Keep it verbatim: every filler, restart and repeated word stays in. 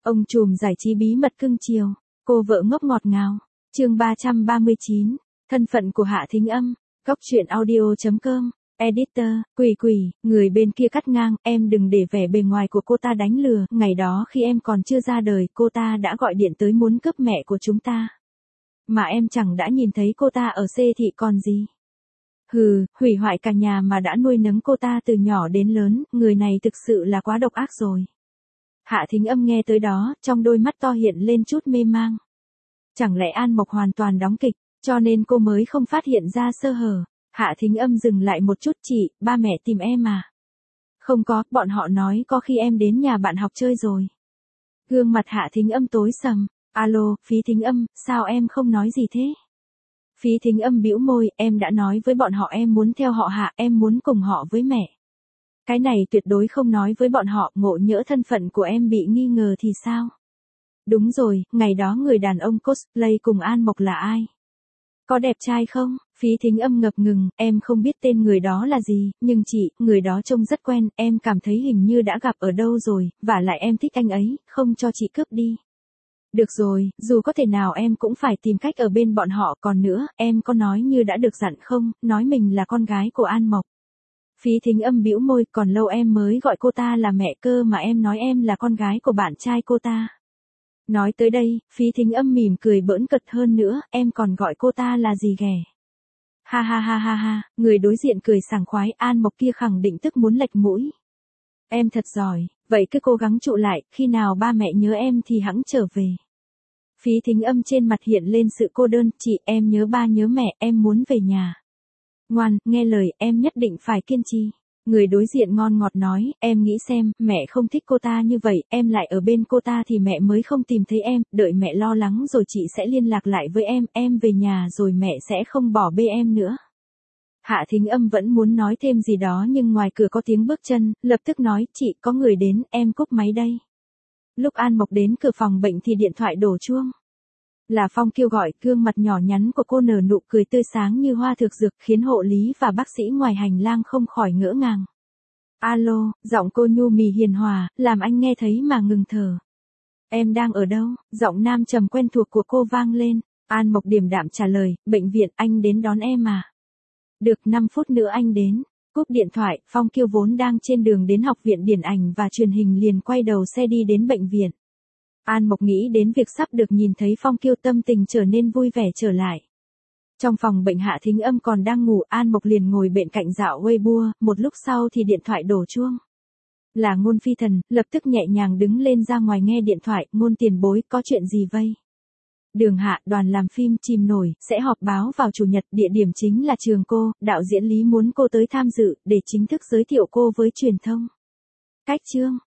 Ông trùm giải trí bí mật cưng chiều, cô vợ ngốc ngọt ngào. Chương ba trăm ba mươi chín, thân phận của Hạ Thính Âm. Góc truyện audio chấm com. Editor, quỷ quỷ, người bên kia cắt ngang, em đừng để vẻ bề ngoài của cô ta đánh lừa, ngày đó khi em còn chưa ra đời, cô ta đã gọi điện tới muốn cướp mẹ của chúng ta. Mà em chẳng đã nhìn thấy cô ta ở xê thị còn gì. Hừ, hủy hoại cả nhà mà đã nuôi nấng cô ta từ nhỏ đến lớn, người này thực sự là quá độc ác rồi. Hạ Thính Âm nghe tới đó, trong đôi mắt to hiện lên chút mê mang. Chẳng lẽ An Mộc hoàn toàn đóng kịch, cho nên cô mới không phát hiện ra sơ hở. Hạ Thính Âm dừng lại một chút, chị, ba mẹ tìm em à? Không có, bọn họ nói có khi em đến nhà bạn học chơi rồi. Gương mặt Hạ Thính Âm tối sầm. Alo, Phí Thính Âm, sao em không nói gì thế? Phí Thính Âm bĩu môi, em đã nói với bọn họ em muốn theo họ Hạ, em muốn cùng họ với mẹ. Cái này tuyệt đối không nói với bọn họ, ngộ nhỡ thân phận của em bị nghi ngờ thì sao? Đúng rồi, ngày đó người đàn ông cosplay cùng An Mộc là ai? Có đẹp trai không? Phí Thính Âm ngập ngừng, em không biết tên người đó là gì, nhưng chị, người đó trông rất quen, em cảm thấy hình như đã gặp ở đâu rồi, và lại em thích anh ấy, không cho chị cướp đi. Được rồi, dù có thể nào em cũng phải tìm cách ở bên bọn họ, còn nữa, em có nói như đã được dặn không, nói mình là con gái của An Mộc. Phí Thính Âm bĩu môi, còn lâu em mới gọi cô ta là mẹ cơ mà em nói em là con gái của bạn trai cô ta. Nói tới đây, Phí Thính Âm mỉm cười bỡn cợt hơn nữa, em còn gọi cô ta là gì ghẻ. Ha ha ha ha ha, người đối diện cười sảng khoái, An Mộc kia khẳng định tức muốn lệch mũi. Em thật giỏi, vậy cứ cố gắng trụ lại, khi nào ba mẹ nhớ em thì hẵng trở về. Phí Thính Âm trên mặt hiện lên sự cô đơn, chị, em nhớ ba nhớ mẹ, em muốn về nhà. Ngoan, nghe lời, em nhất định phải kiên trì. Người đối diện ngon ngọt nói, em nghĩ xem, mẹ không thích cô ta như vậy, em lại ở bên cô ta thì mẹ mới không tìm thấy em, đợi mẹ lo lắng rồi chị sẽ liên lạc lại với em, em về nhà rồi mẹ sẽ không bỏ bê em nữa. Hạ Thính Âm vẫn muốn nói thêm gì đó nhưng ngoài cửa có tiếng bước chân, lập tức nói, chị, có người đến, em cúp máy đây. Lúc An Mộc đến cửa phòng bệnh thì điện thoại đổ chuông. Là Phong kêu gọi, gương mặt nhỏ nhắn của cô nở nụ cười tươi sáng như hoa thực dược khiến hộ lý và bác sĩ ngoài hành lang không khỏi ngỡ ngàng. Alo, giọng cô nhu mì hiền hòa, làm anh nghe thấy mà ngừng thở. Em đang ở đâu? Giọng nam trầm quen thuộc của cô vang lên. An Mộc điềm đạm trả lời, bệnh viện, anh đến đón em à? Được, năm phút nữa anh đến. Cúp điện thoại, Phong Kiêu vốn đang trên đường đến học viện điện ảnh và truyền hình liền quay đầu xe đi đến bệnh viện. An Mộc nghĩ đến việc sắp được nhìn thấy Phong Kiêu, tâm tình trở nên vui vẻ trở lại. Trong phòng bệnh Hạ Thính Âm còn đang ngủ, An Mộc liền ngồi bên cạnh dạo Weibo, một lúc sau thì điện thoại đổ chuông. Là Ngôn Phi Thần, lập tức nhẹ nhàng đứng lên ra ngoài nghe điện thoại, Ngôn tiền bối, có chuyện gì vây? Đường Hạ, đoàn làm phim Chìm Nổi, sẽ họp báo vào chủ nhật, địa điểm chính là trường cô, đạo diễn Lý muốn cô tới tham dự, để chính thức giới thiệu cô với truyền thông. Cách chương.